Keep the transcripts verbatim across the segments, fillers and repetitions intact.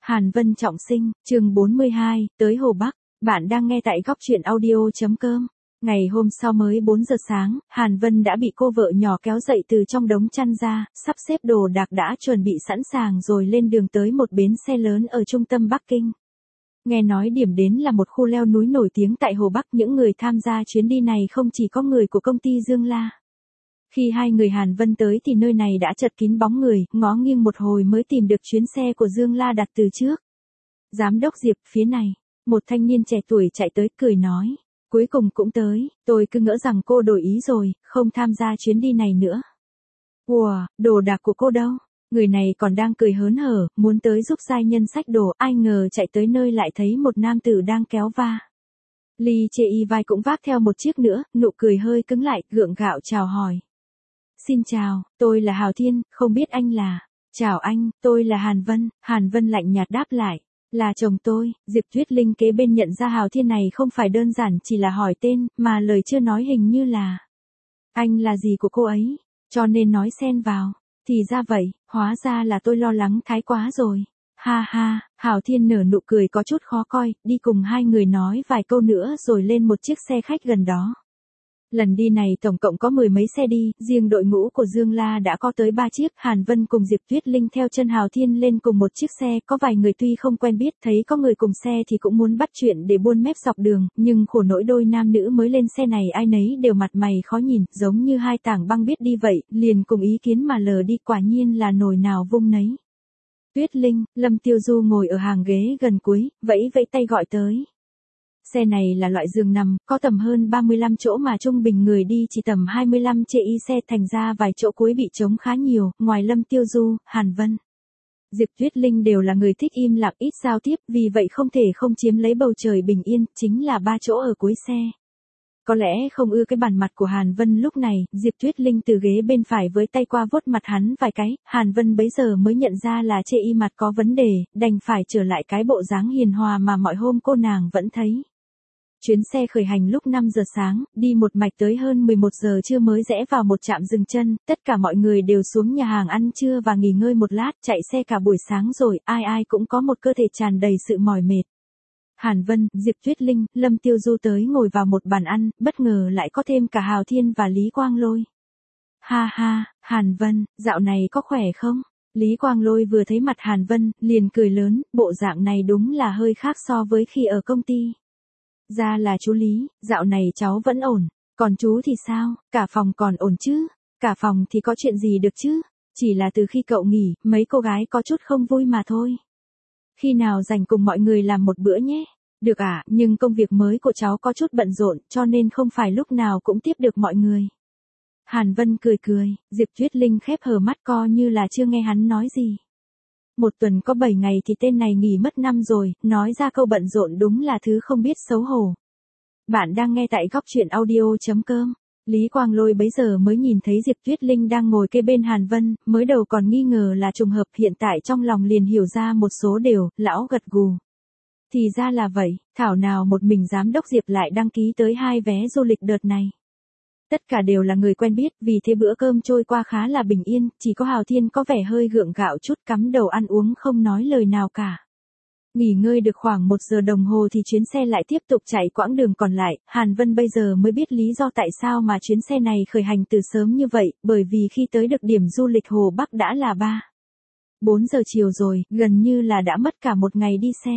Hàn Vân trọng sinh, chương bốn mươi hai, tới Hồ Bắc. Bạn đang nghe tại góc truyện audio chấm com. Ngày hôm sau mới bốn giờ sáng, Hàn Vân đã bị cô vợ nhỏ kéo dậy từ trong đống chăn ra, sắp xếp đồ đạc đã chuẩn bị sẵn sàng rồi lên đường tới một bến xe lớn ở trung tâm Bắc Kinh. Nghe nói điểm đến là một khu leo núi nổi tiếng tại Hồ Bắc, những người tham gia chuyến đi này không chỉ có người của công ty Dương La. Khi hai người Hàn Vân tới thì nơi này đã chật kín bóng người, ngó nghiêng một hồi mới tìm được chuyến xe của Dương La đặt từ trước. Giám đốc Diệp, phía này, một thanh niên trẻ tuổi chạy tới cười nói, cuối cùng cũng tới, tôi cứ ngỡ rằng cô đổi ý rồi, không tham gia chuyến đi này nữa. Wow, đồ đạc của cô đâu? Người này còn đang cười hớn hở, muốn tới giúp giai nhân xách đồ, ai ngờ chạy tới nơi lại thấy một nam tử đang kéo va. Ly chê y vai cũng vác theo một chiếc nữa, nụ cười hơi cứng lại, gượng gạo chào hỏi. Xin chào, tôi là Hào Thiên, không biết anh là... Chào anh, tôi là Hàn Vân. Hàn Vân lạnh nhạt đáp lại. Là chồng tôi. Diệp Tuyết Linh kế bên nhận ra Hào Thiên này không phải đơn giản chỉ là hỏi tên, mà lời chưa nói hình như là... Anh là gì của cô ấy? Cho nên nói xen vào. Thì ra vậy, hóa ra là tôi lo lắng thái quá rồi. Ha ha, Hào Thiên nở nụ cười có chút khó coi, đi cùng hai người nói vài câu nữa rồi lên một chiếc xe khách gần đó. Lần đi này tổng cộng có mười mấy xe đi, riêng đội ngũ của Dương La đã có tới ba chiếc, Hàn Vân cùng Diệp Tuyết Linh theo chân Hào Thiên lên cùng một chiếc xe, có vài người tuy không quen biết, thấy có người cùng xe thì cũng muốn bắt chuyện để buôn mép dọc đường, nhưng khổ nỗi đôi nam nữ mới lên xe này ai nấy đều mặt mày khó nhìn, giống như hai tảng băng biết đi vậy, liền cùng ý kiến mà lờ đi, quả nhiên là nồi nào vung nấy. Tuyết Linh, Lâm Tiêu Du ngồi ở hàng ghế gần cuối, vẫy vẫy tay gọi tới. Xe này là loại giường nằm, có tầm hơn ba mươi lăm chỗ mà trung bình người đi chỉ tầm hai mươi lăm chê y xe, thành ra vài chỗ cuối bị trống khá nhiều, ngoài Lâm Tiêu Du, Hàn Vân, Diệp Tuyết Linh đều là người thích im lặng ít giao tiếp, vì vậy không thể không chiếm lấy bầu trời bình yên, chính là ba chỗ ở cuối xe. Có lẽ không ưa cái bản mặt của Hàn Vân lúc này, Diệp Tuyết Linh từ ghế bên phải với tay qua vuốt mặt hắn vài cái, Hàn Vân bấy giờ mới nhận ra là chê y mặt có vấn đề, đành phải trở lại cái bộ dáng hiền hòa mà mọi hôm cô nàng vẫn thấy. Chuyến xe khởi hành lúc năm giờ sáng, đi một mạch tới hơn mười một giờ trưa mới rẽ vào một trạm dừng chân, tất cả mọi người đều xuống nhà hàng ăn trưa và nghỉ ngơi một lát, chạy xe cả buổi sáng rồi, ai ai cũng có một cơ thể tràn đầy sự mỏi mệt. Hàn Vân, Diệp Tuyết Linh, Lâm Tiêu Du tới ngồi vào một bàn ăn, bất ngờ lại có thêm cả Hào Thiên và Lý Quang Lôi. Ha ha, Hàn Vân, dạo này có khỏe không? Lý Quang Lôi vừa thấy mặt Hàn Vân, liền cười lớn, bộ dạng này đúng là hơi khác so với khi ở công ty. Ra là chú Lý, dạo này cháu vẫn ổn, còn chú thì sao, cả phòng còn ổn chứ? Cả phòng thì có chuyện gì được chứ? Chỉ là từ khi cậu nghỉ, mấy cô gái có chút không vui mà thôi. Khi nào rảnh cùng mọi người làm một bữa nhé? Được ạ, à, nhưng công việc mới của cháu có chút bận rộn, cho nên không phải lúc nào cũng tiếp được mọi người. Hàn Vân cười cười, Diệp Tuyết Linh khép hờ mắt co như là chưa nghe hắn nói gì. Một tuần có bảy ngày thì tên này nghỉ mất năm rồi, nói ra câu bận rộn đúng là thứ không biết xấu hổ. Bạn đang nghe tại góc truyện audio chấm com. Lý Quang Lôi bấy giờ mới nhìn thấy Diệp Tuyết Linh đang ngồi kê bên Hàn Vân, mới đầu còn nghi ngờ là trùng hợp, hiện tại trong lòng liền hiểu ra một số điều, lão gật gù. Thì ra là vậy, thảo nào một mình giám đốc Diệp lại đăng ký tới hai vé du lịch đợt này. Tất cả đều là người quen biết, vì thế bữa cơm trôi qua khá là bình yên, chỉ có Hào Thiên có vẻ hơi gượng gạo chút, cắm đầu ăn uống không nói lời nào cả. Nghỉ ngơi được khoảng một giờ đồng hồ thì chuyến xe lại tiếp tục chạy quãng đường còn lại, Hàn Vân bây giờ mới biết lý do tại sao mà chuyến xe này khởi hành từ sớm như vậy, bởi vì khi tới được điểm du lịch Hồ Bắc đã là ba, bốn giờ chiều rồi, gần như là đã mất cả một ngày đi xe.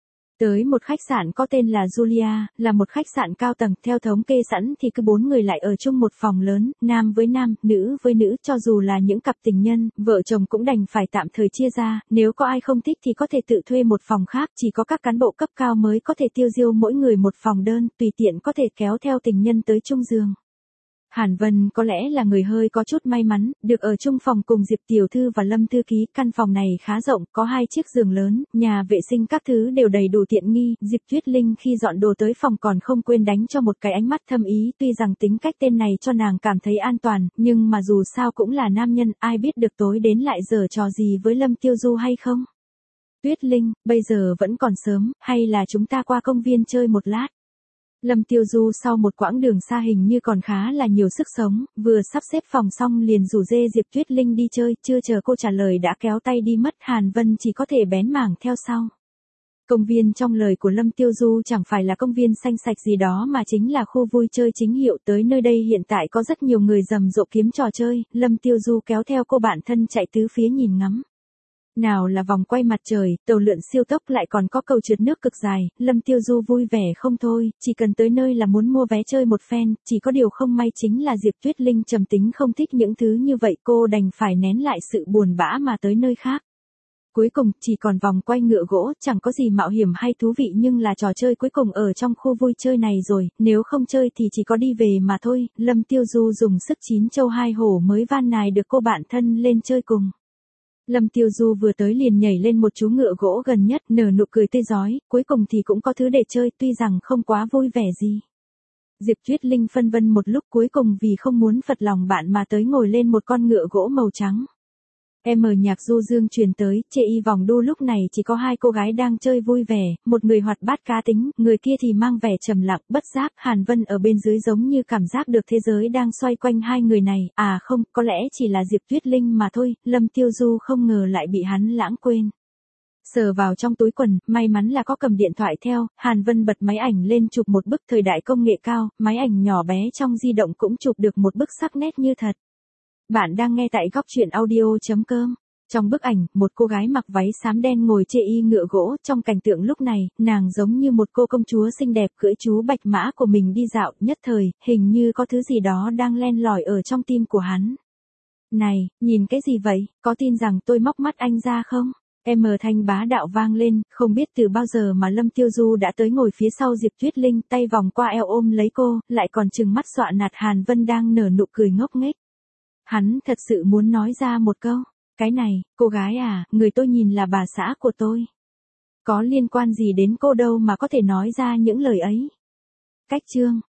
Tới một khách sạn có tên là Julia, là một khách sạn cao tầng, theo thống kê sẵn thì cứ bốn người lại ở chung một phòng lớn, nam với nam, nữ với nữ, cho dù là những cặp tình nhân, vợ chồng cũng đành phải tạm thời chia ra, nếu có ai không thích thì có thể tự thuê một phòng khác, chỉ có các cán bộ cấp cao mới có thể tiêu diêu mỗi người một phòng đơn, tùy tiện có thể kéo theo tình nhân tới chung giường. Hàn Vân có lẽ là người hơi có chút may mắn, được ở chung phòng cùng Diệp Tiểu Thư và Lâm Thư Ký, căn phòng này khá rộng, có hai chiếc giường lớn, nhà vệ sinh các thứ đều đầy đủ tiện nghi, Diệp Tuyết Linh khi dọn đồ tới phòng còn không quên đánh cho một cái ánh mắt thâm ý, tuy rằng tính cách tên này cho nàng cảm thấy an toàn, nhưng mà dù sao cũng là nam nhân, ai biết được tối đến lại giở trò gì với Lâm Tiêu Du hay không? Tuyết Linh, bây giờ vẫn còn sớm, hay là chúng ta qua công viên chơi một lát? Lâm Tiêu Du sau một quãng đường xa hình như còn khá là nhiều sức sống, vừa sắp xếp phòng xong liền rủ dê Diệp Tuyết Linh đi chơi, chưa chờ cô trả lời đã kéo tay đi mất, Hàn Vân chỉ có thể bén mảng theo sau. Công viên trong lời của Lâm Tiêu Du chẳng phải là công viên xanh sạch gì đó mà chính là khu vui chơi chính hiệu, tới nơi đây hiện tại có rất nhiều người rầm rộ kiếm trò chơi, Lâm Tiêu Du kéo theo cô bạn thân chạy tứ phía nhìn ngắm. Nào là vòng quay mặt trời, tàu lượn siêu tốc lại còn có cầu trượt nước cực dài, Lâm Tiêu Du vui vẻ không thôi, chỉ cần tới nơi là muốn mua vé chơi một phen, chỉ có điều không may chính là Diệp Tuyết Linh trầm tính không thích những thứ như vậy, cô đành phải nén lại sự buồn bã mà tới nơi khác. Cuối cùng, chỉ còn vòng quay ngựa gỗ, chẳng có gì mạo hiểm hay thú vị nhưng là trò chơi cuối cùng ở trong khu vui chơi này rồi, nếu không chơi thì chỉ có đi về mà thôi, Lâm Tiêu Du dùng sức chín châu hai hổ mới van nài được cô bạn thân lên chơi cùng. Lâm Tiêu Du vừa tới liền nhảy lên một chú ngựa gỗ gần nhất, nở nụ cười tươi rói, cuối cùng thì cũng có thứ để chơi, tuy rằng không quá vui vẻ gì. Diệp Tuyết Linh phân vân một lúc, cuối cùng vì không muốn phật lòng bạn mà tới ngồi lên một con ngựa gỗ màu trắng. Em ở nhạc du dương truyền tới, chê y vòng đu lúc này chỉ có hai cô gái đang chơi vui vẻ, một người hoạt bát cá tính, người kia thì mang vẻ trầm lặng, bất giác, Hàn Vân ở bên dưới giống như cảm giác được thế giới đang xoay quanh hai người này, à không, có lẽ chỉ là Diệp Tuyết Linh mà thôi, Lâm Tiêu Du không ngờ lại bị hắn lãng quên. Sờ vào trong túi quần, may mắn là có cầm điện thoại theo, Hàn Vân bật máy ảnh lên chụp một bức thời đại công nghệ cao, máy ảnh nhỏ bé trong di động cũng chụp được một bức sắc nét như thật. Bạn đang nghe tại góc truyện audio chấm com. Trong bức ảnh, một cô gái mặc váy xám đen ngồi chê y ngựa gỗ, trong cảnh tượng lúc này, nàng giống như một cô công chúa xinh đẹp cưỡi chú bạch mã của mình đi dạo, nhất thời, hình như có thứ gì đó đang len lỏi ở trong tim của hắn. Này, nhìn cái gì vậy, có tin rằng tôi móc mắt anh ra không? Em mờ thanh bá đạo vang lên, không biết từ bao giờ mà Lâm Tiêu Du đã tới ngồi phía sau Diệp Tuyết Linh, tay vòng qua eo ôm lấy cô, lại còn trừng mắt dọa nạt Hàn Vân đang nở nụ cười ngốc nghếch. Hắn thật sự muốn nói ra một câu, cái này, cô gái à, người tôi nhìn là bà xã của tôi. Có liên quan gì đến cô đâu mà có thể nói ra những lời ấy. Cách chương